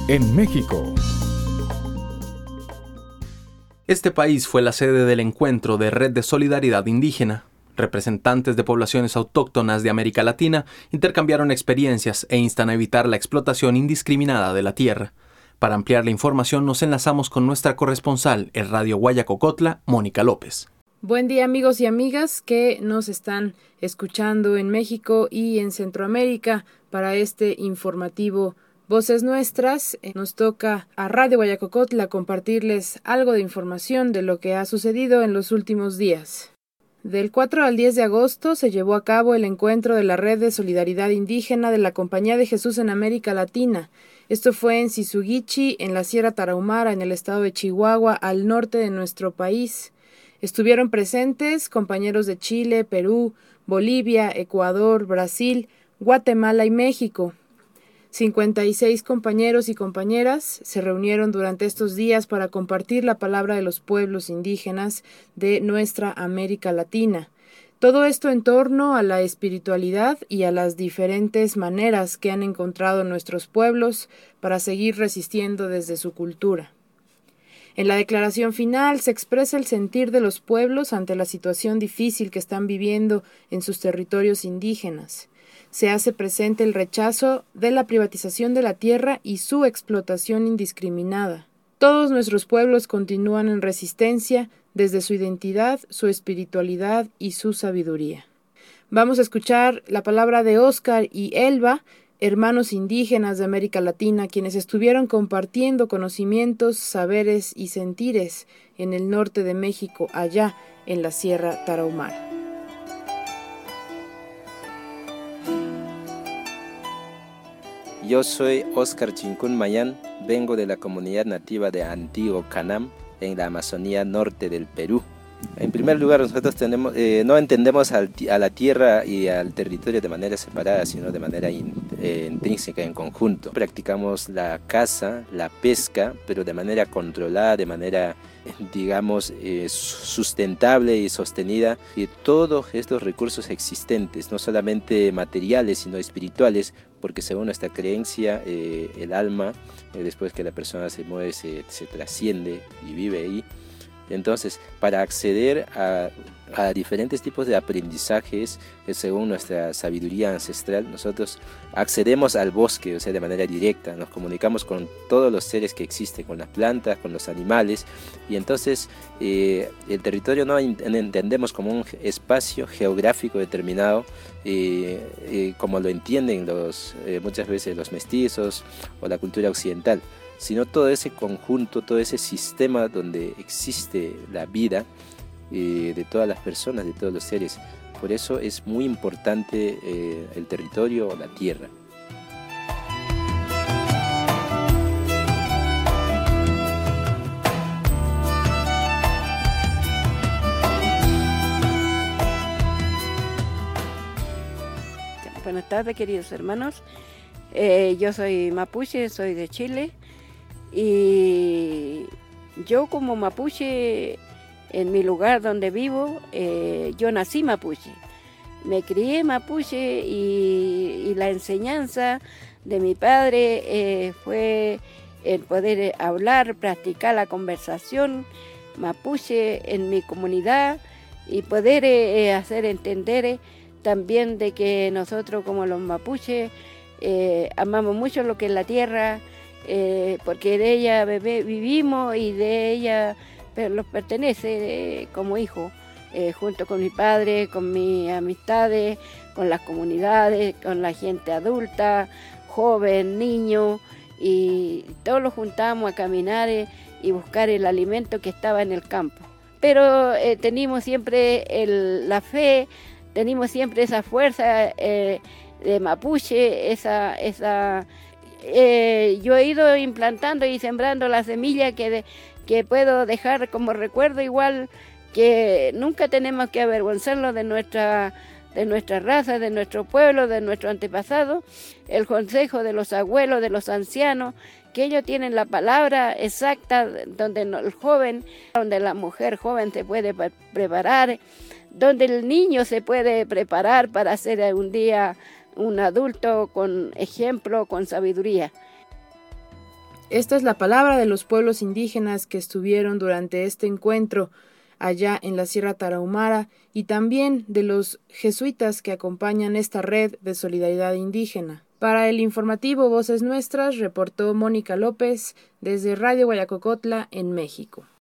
en México. Este país fue la sede del encuentro de Red de Solidaridad Indígena. Representantes de poblaciones autóctonas de América Latina intercambiaron experiencias e instan a evitar la explotación indiscriminada de la tierra. Para ampliar la información nos enlazamos con nuestra corresponsal en Radio Guayacocotla, Mónica López. Buen día, amigos y amigas que nos están escuchando en México y en Centroamérica para este informativo Voces Nuestras. Nos toca a Radio Guayacocotla compartirles algo de información de lo que ha sucedido en los últimos días. Del 4 al 10 de agosto se llevó a cabo el encuentro de la Red de Solidaridad Indígena de la Compañía de Jesús en América Latina. Esto fue en Sisugichi, en la Sierra Tarahumara, en el estado de Chihuahua, al norte de nuestro país. Estuvieron presentes compañeros de Chile, Perú, Bolivia, Ecuador, Brasil, Guatemala y México. 56 compañeros y compañeras se reunieron durante estos días para compartir la palabra de los pueblos indígenas de nuestra América Latina. Todo esto en torno a la espiritualidad y a las diferentes maneras que han encontrado nuestros pueblos para seguir resistiendo desde su cultura. En la declaración final se expresa el sentir de los pueblos ante la situación difícil que están viviendo en sus territorios indígenas. Se hace presente el rechazo de la privatización de la tierra y su explotación indiscriminada. Todos nuestros pueblos continúan en resistencia desde su identidad, su espiritualidad y su sabiduría. Vamos a escuchar la palabra de Óscar y Elba, hermanos indígenas de América Latina, quienes estuvieron compartiendo conocimientos, saberes y sentires en el norte de México, allá en la Sierra Tarahumara. Yo soy Óscar Chincún Mayán, vengo de la comunidad nativa de Antiguo Canam, en la Amazonía norte del Perú. En primer lugar, nosotros no entendemos a la tierra y al territorio de manera separada, sino de manera intrínseca, en conjunto. Practicamos la caza, la pesca, pero de manera controlada, de manera, digamos, sustentable y sostenida. Y todos estos recursos existentes, no solamente materiales, sino espirituales, porque según nuestra creencia, el alma, después que la persona se muere, se trasciende y vive ahí. Entonces, para acceder a diferentes tipos de aprendizajes, según nuestra sabiduría ancestral, nosotros accedemos al bosque, o sea, de manera directa, nos comunicamos con todos los seres que existen, con las plantas, con los animales, y entonces el territorio no entendemos como un espacio geográfico determinado, como lo entienden muchas veces los mestizos o la cultura occidental, sino todo ese conjunto, todo ese sistema donde existe la vida de todas las personas, de todos los seres. Por eso es muy importante el territorio o la tierra. Buenas tardes, queridos hermanos. Yo soy mapuche, soy de Chile. Y yo como mapuche, en mi lugar donde vivo, yo nací mapuche. Me crié mapuche y la enseñanza de mi padre fue el poder hablar, practicar la conversación mapuche en mi comunidad y poder hacer entender también de que nosotros como los mapuches amamos mucho lo que es la tierra, porque de ella vivimos y de ella los pertenece como hijo, junto con mi padre, con mis amistades, con las comunidades, con la gente adulta, joven, niño, y todos los juntamos a caminar y buscar el alimento que estaba en el campo. Pero teníamos siempre la fe, teníamos siempre esa fuerza de mapuche, yo he ido implantando y sembrando la semilla que puedo dejar como recuerdo, igual que nunca tenemos que avergonzarnos de nuestra raza, de nuestro pueblo, de nuestro antepasado, el consejo de los abuelos, de los ancianos, que ellos tienen la palabra exacta donde el joven, donde la mujer joven se puede preparar, donde el niño se puede preparar para ser un día un adulto con ejemplo, con sabiduría. Esta es la palabra de los pueblos indígenas que estuvieron durante este encuentro allá en la Sierra Tarahumara y también de los jesuitas que acompañan esta red de solidaridad indígena. Para el informativo Voces Nuestras, reportó Mónica López desde Radio Guayacocotla en México.